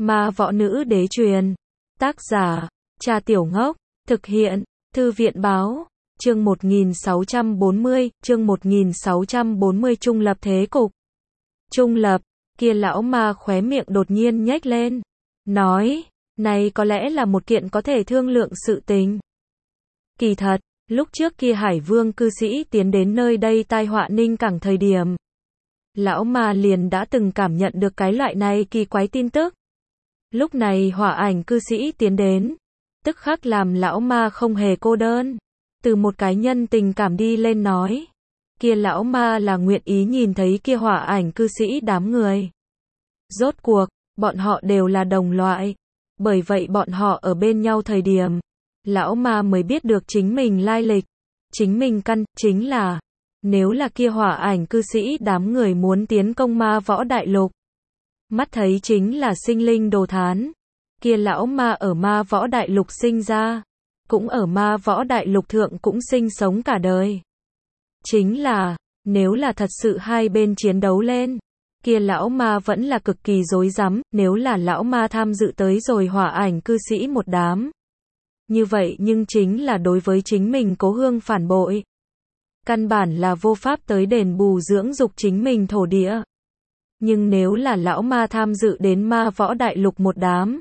Ma võ nữ đế truyền. Tác giả, Cha Tiểu Ngốc. Thực hiện, Thư viện báo. Chương 1640, chương 1640 trung lập thế cục. Trung lập, kia lão ma khóe miệng đột nhiên nhếch lên. Nói, này có lẽ là một kiện có thể thương lượng sự tình. Kỳ thật, lúc trước kia Hải Vương cư sĩ tiến đến nơi đây tai họa Ninh Cảng thời điểm. Lão ma liền đã từng cảm nhận được cái loại này kỳ quái tin tức. Lúc này hỏa ảnh cư sĩ tiến đến, tức khắc làm lão ma không hề cô đơn. Từ một cái nhân tình cảm đi lên nói, kia lão ma là nguyện ý nhìn thấy kia hỏa ảnh cư sĩ đám người. Rốt cuộc, bọn họ đều là đồng loại. Bởi vậy bọn họ ở bên nhau thời điểm, lão ma mới biết được chính mình lai lịch. Chính mình căn, chính là, nếu là kia hỏa ảnh cư sĩ đám người muốn tiến công ma võ đại lục. Mắt thấy chính là sinh linh đồ thán. Kia lão ma ở ma võ đại lục sinh ra, cũng ở ma võ đại lục thượng cũng sinh sống cả đời. Chính là, nếu là thật sự hai bên chiến đấu lên, kia lão ma vẫn là cực kỳ rối rắm, nếu là lão ma tham dự tới rồi hỏa ảnh cư sĩ một đám. Như vậy nhưng chính là đối với chính mình cố hương phản bội. Căn bản là vô pháp tới đền bù dưỡng dục chính mình thổ địa. Nhưng nếu là lão ma tham dự đến ma võ đại lục một đám,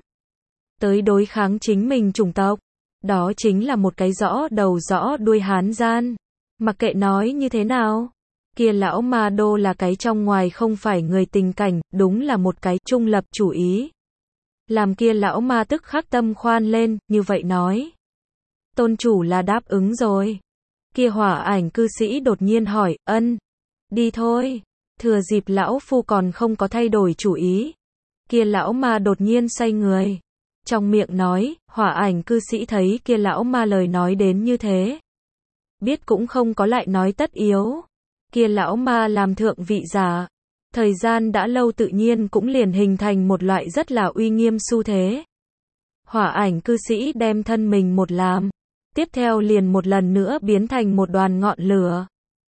tới đối kháng chính mình chủng tộc, đó chính là một cái rõ đầu rõ đuôi hán gian. Mặc kệ nói như thế nào, kia lão ma đô là cái trong ngoài không phải người tình cảnh, đúng là một cái trung lập chủ ý. Làm kia lão ma tức khắc tâm khoan lên, như vậy nói. Tôn chủ là đáp ứng rồi. Kia hỏa ảnh cư sĩ đột nhiên hỏi, ân, đi thôi. Thừa dịp lão phu còn không có thay đổi chủ ý. Kia lão ma đột nhiên xoay người. Trong miệng nói, hỏa ảnh cư sĩ thấy kia lão ma lời nói đến như thế. Biết cũng không có lại nói tất yếu. Kia lão ma làm thượng vị giả. Thời gian đã lâu tự nhiên cũng liền hình thành một loại rất là uy nghiêm xu thế. Hỏa ảnh cư sĩ đem thân mình một làm. Tiếp theo liền một lần nữa biến thành một đoàn ngọn lửa.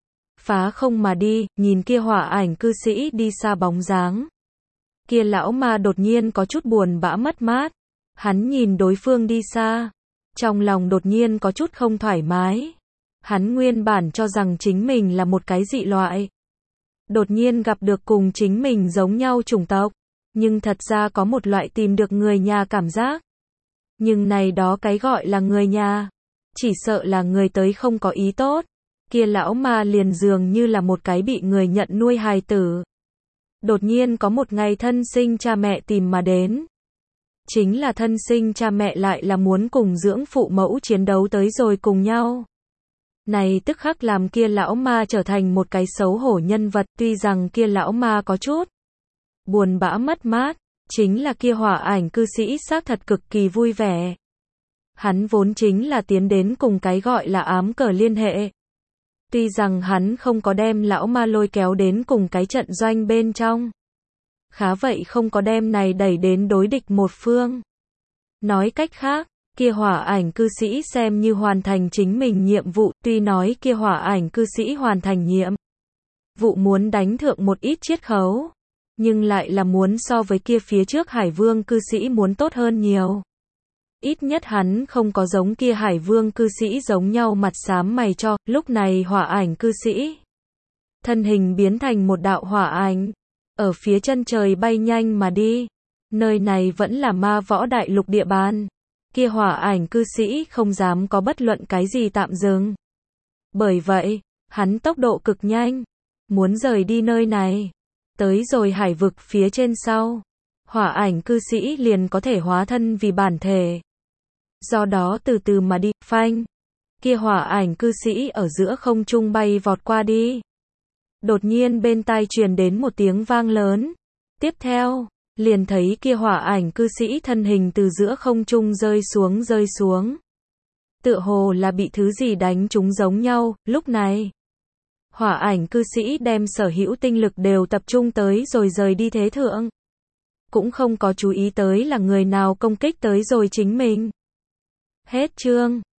Phá không mà đi, nhìn kia hỏa ảnh cư sĩ đi xa bóng dáng. Kia lão ma đột nhiên có chút buồn bã mất mát. Hắn nhìn đối phương đi xa. Trong lòng đột nhiên có chút không thoải mái. Hắn nguyên bản cho rằng chính mình là một cái dị loại. Đột nhiên gặp được cùng chính mình giống nhau chủng tộc. Nhưng thật ra có một loại tìm được người nhà cảm giác. Nhưng này đó cái gọi là người nhà. Chỉ sợ là người tới không có ý tốt. Kia lão ma liền dường như là một cái bị người nhận nuôi hài tử. Đột nhiên có một ngày thân sinh cha mẹ tìm mà đến. Chính là thân sinh cha mẹ lại là muốn cùng dưỡng phụ mẫu chiến đấu tới rồi cùng nhau. Này tức khắc làm kia lão ma trở thành một cái xấu hổ nhân vật, tuy rằng kia lão ma có chút buồn bã mất mát, chính là kia hỏa ảnh cư sĩ xác thật cực kỳ vui vẻ. Hắn vốn chính là tiến đến cùng cái gọi là ám cờ liên hệ. Tuy rằng hắn không có đem lão ma lôi kéo đến cùng cái trận doanh bên trong. Khá vậy không có đem này đẩy đến đối địch một phương. Nói cách khác, kia hỏa ảnh cư sĩ xem như hoàn thành chính mình nhiệm vụ, tuy nói kia hỏa ảnh cư sĩ hoàn thành nhiệm vụ muốn đánh thượng một ít chiết khấu, nhưng lại là muốn so với kia phía trước Hải Vương cư sĩ muốn tốt hơn nhiều. Ít nhất hắn không có giống kia Hải Vương cư sĩ giống nhau mặt xám mày cho, lúc này hỏa ảnh cư sĩ. Thân hình biến thành một đạo hỏa ảnh, ở phía chân trời bay nhanh mà đi. Nơi này vẫn là ma võ đại lục địa bàn. Kia hỏa ảnh cư sĩ không dám có bất luận cái gì tạm dừng. Bởi vậy, hắn tốc độ cực nhanh, muốn rời đi nơi này. Tới rồi hải vực phía trên sau, hỏa ảnh cư sĩ liền có thể hóa thân vì bản thể. Do đó từ từ mà đi, phanh. Kia hỏa ảnh cư sĩ ở giữa không trung bay vọt qua đi. Đột nhiên bên tai truyền đến một tiếng vang lớn. Tiếp theo, liền thấy kia hỏa ảnh cư sĩ thân hình từ giữa không trung rơi xuống. Tựa hồ là bị thứ gì đánh trúng giống nhau, lúc này. Hỏa ảnh cư sĩ đem sở hữu tinh lực đều tập trung tới rồi rời đi thế thượng. Cũng không có chú ý tới là người nào công kích tới rồi chính mình. Hết chương.